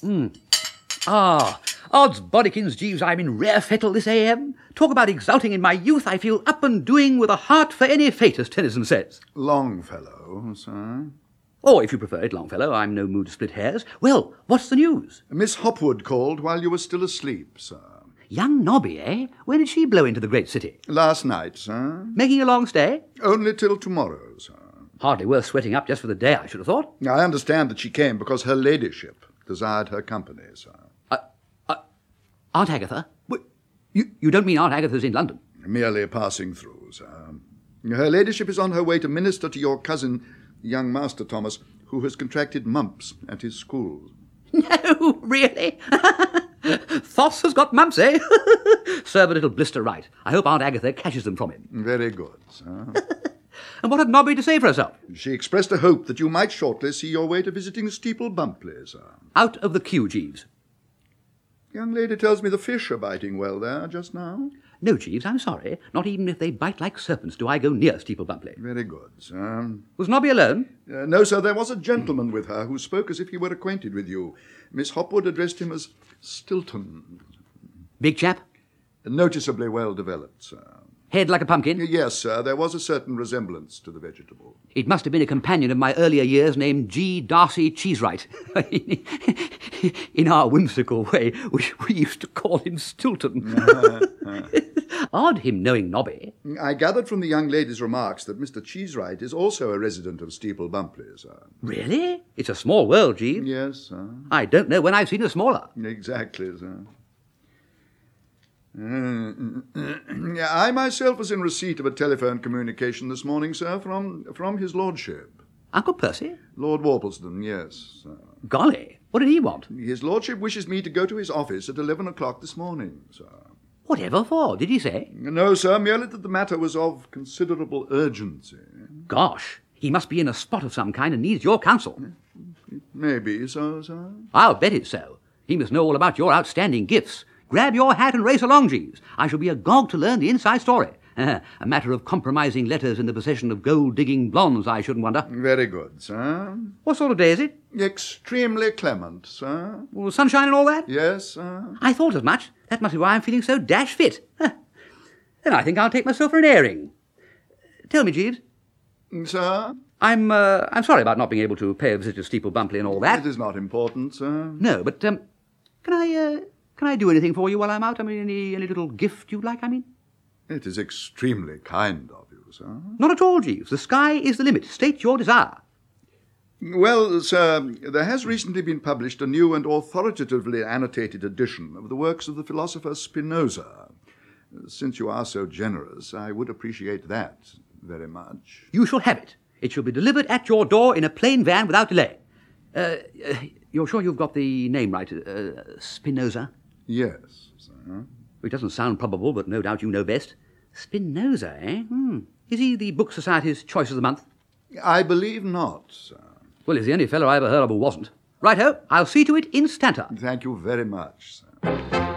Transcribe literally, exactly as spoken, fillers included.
Mm. Ah, odds bodikins, Jeeves, I'm in rare fettle this A M. Talk about exulting in my youth, I feel up and doing with a heart for any fate, as Tennyson says. Longfellow, sir. Or, if you prefer it, Longfellow, I'm no mood to split hairs. Well, what's the news? Miss Hopwood called while you were still asleep, sir. Young Nobby, eh? When did she blow into the great city? Last night, sir. Making a long stay? Only till tomorrow, sir. Hardly worth sweating up just for the day, I should have thought. I understand that she came because her ladyship desired her company, sir. Uh, uh, Aunt Agatha? Wait, you, you don't mean Aunt Agatha's in London? Merely passing through, sir. Her ladyship is on her way to minister to your cousin, young Master Thomas, who has contracted mumps at his school. No, really? Thoss has got mumps, eh? Serve a little blister right. I hope Aunt Agatha catches them from him. Very good, sir. And what had Nobby to say for herself? She expressed a hope that you might shortly see your way to visiting Steeple Bumpley, sir. Out of the queue, Jeeves. Young lady tells me the fish are biting well there just now. No, Jeeves, I'm sorry. Not even if they bite like serpents do I go near Steeple Bumpley. Very good, sir. Was Nobby alone? Uh, no, sir, there was a gentleman with her who spoke as if he were acquainted with you. Miss Hopwood addressed him as Stilton. Big chap? Noticeably well developed, sir. Head like a pumpkin? Yes, sir, there was a certain resemblance to the vegetable. It must have been a companion of my earlier years named G. Darcy Cheesewright. In our whimsical way, we, we used to call him Stilton. Odd him knowing Nobby. I gathered from the young lady's remarks that Mister Cheesewright is also a resident of Steeple Bumpley, sir. Really? It's a small world, Jeeves. Yes, sir. I don't know when I've seen a smaller. Exactly, sir. Uh, I myself was in receipt of a telephone communication this morning, sir, from from his lordship. Uncle Percy? Lord Worplesdon, yes, sir. Golly, what did he want? His lordship wishes me to go to his office at eleven o'clock this morning, sir. Whatever for, did he say? No, sir, merely that the matter was of considerable urgency. Gosh, he must be in a spot of some kind and needs your counsel. Maybe so, sir. I'll bet it's so. He must know all about your outstanding gifts. Grab your hat and race along, Jeeves. I shall be agog to learn the inside story. Uh, a matter of compromising letters in the possession of gold-digging blondes, I shouldn't wonder. Very good, sir. What sort of day is it? Extremely clement, sir. Well, sunshine and all that? Yes, sir. I thought as much. That must be why I'm feeling so dash fit. Huh. Then I think I'll take myself for an airing. Tell me, Jeeves. Sir? I'm uh, I'm sorry about not being able to pay a visit to Steeple Bumpley and all that. It is not important, sir. No, but um, can I uh, can I do anything for you while I'm out? I mean, any any little gift you'd like, I mean? It is extremely kind of you, sir. Not at all, Jeeves. The sky is the limit. State your desire. Well, sir, there has recently been published a new and authoritatively annotated edition of the works of the philosopher Spinoza. Since you are so generous, I would appreciate that very much. You shall have it. It shall be delivered at your door in a plain van without delay. Uh, uh, you're sure you've got the name right? Uh, Spinoza? Yes, sir. It doesn't sound probable, but no doubt you know best. Spinoza, eh? Hmm. Is he the Book Society's Choice of the Month? I believe not, sir. Well, he's the only fellow I ever heard of who wasn't. Righto, I'll see to it instanter. Thank you very much, sir.